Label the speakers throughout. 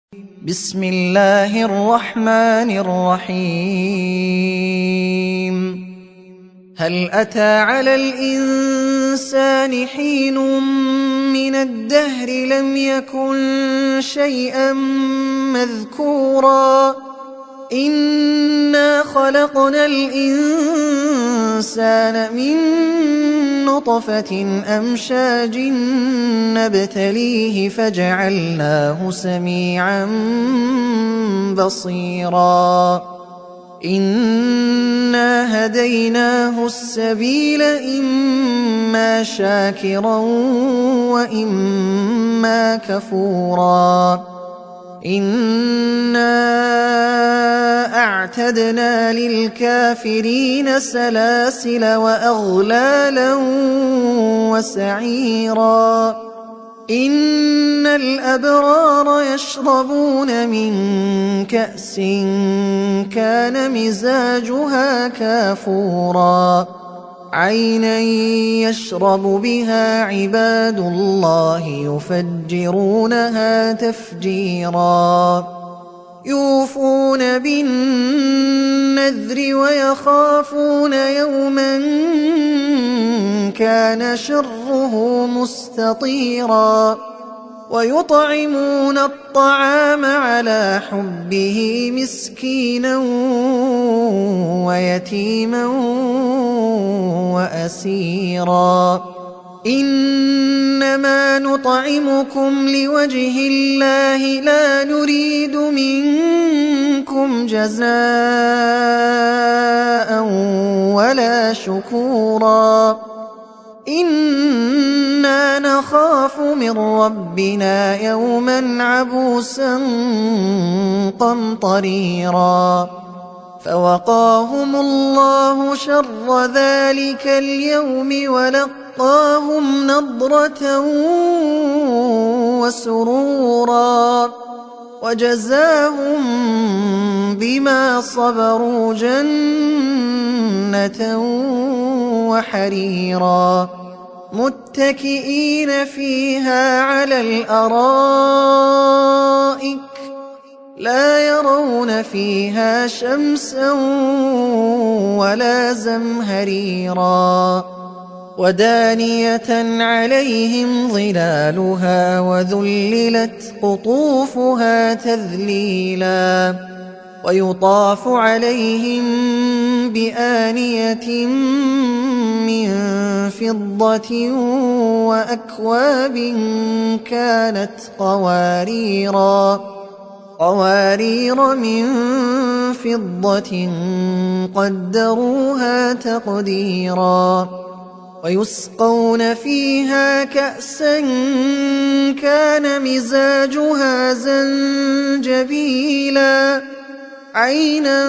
Speaker 1: بسم الله الرحمن الرحيم. هل أتى على الإنسان حين من الدهر لم يكن شيئا مذكورا إنا خلقنا الإنسان من نطفة أمشاج نبتليه فجعلناه سميعا بصيرا إنا هديناه السبيل إما شاكرا وإما كفورا إنا أعتدنا للكافرين سلاسل وأغلالا وسعيرا إن الأبرار يشربون من كأس كان مزاجها كافورا عينا يشرب بها عباد الله يفجرونها تفجيرا يوفون بالنذر ويخافون يوما كان شره مستطيرا ويطعمون الطعام على حبه مسكينا ويتيما وأسيرا إنما نطعمكم لوجه الله لا نريد منكم جزاء ولا شكورا إنا نخاف من ربنا يوما عبوسا قمطريرا فوقاهم الله شر ذلك اليوم ولقاهم نضرة وسرورا وجزاهم بما صبروا جنة وحريرا متكئين فيها على الأرائك لا يرون فيها شمسا ولا زمهريرا ودانية عليهم ظلالها وذللت قطوفها تذليلا ويطاف عليهم بآنية من فضة وأكواب كانت قوارير من فضة قدروها تقديرا ويسقون فيها كأسا كان مزاجها زنجبيلا عينا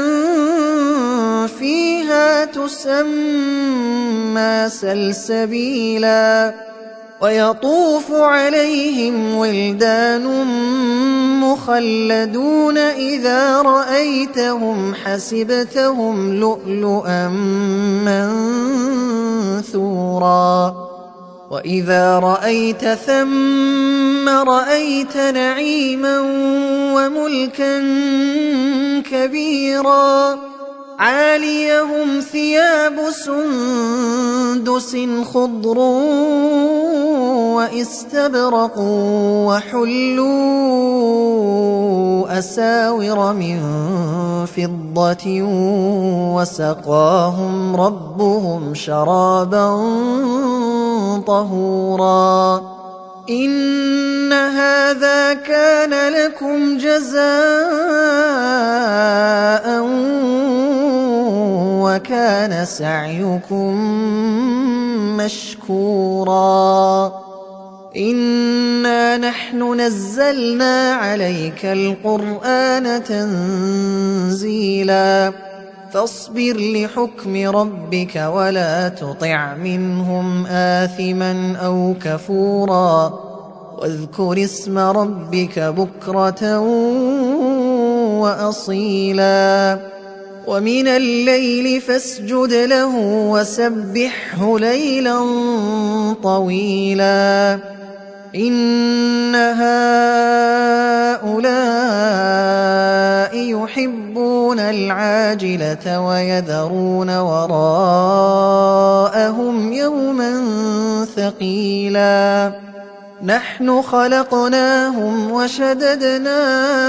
Speaker 1: فيها تسمى سلسبيلا ويطوف عليهم ولدان مخلدون إذا رأيتهم حسبتهم لؤلؤا منثورا وإذا رأيت ثم رأيت نعيما وملكا كبيرا عاليهم ثياب سندس خضر واستبرق وحلوا أساور من فضة وسقاهم ربهم شرابا طهورا إن هذا كان لكم جزاء وكان سعيكم مشكورا إنا نحن نزلنا عليك القرآن تنزيلا فاصبر لحكم ربك ولا تطع منهم آثما أو كفورا واذكر اسم ربك بكرة وأصيلا ومن الليل فاسجد له وسبحه ليلا طويلا إن هؤلاء يحبون العاجلة ويذرون وراءهم يوما ثقيلا نحن خلقناهم وشددنا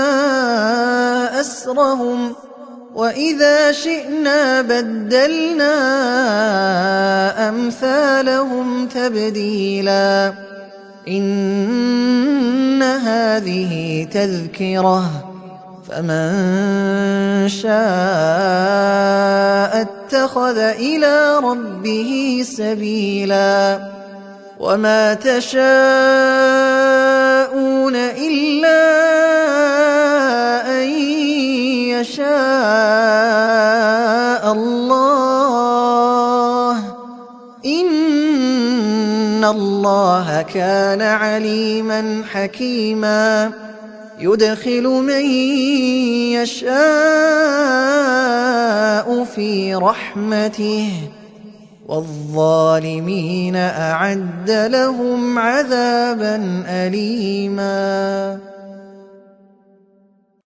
Speaker 1: أسرهم وإذا شئنا بدلنا أمثالهم تبديلا إن هذه تذكرة فمن شاء اتخذ إلى ربه سبيلا وما تشاءون إلا أن يشاء الله إن الله كان عليما حكيما يدخل من يشاء في رحمته والظالمين أعد لهم عذابا أليما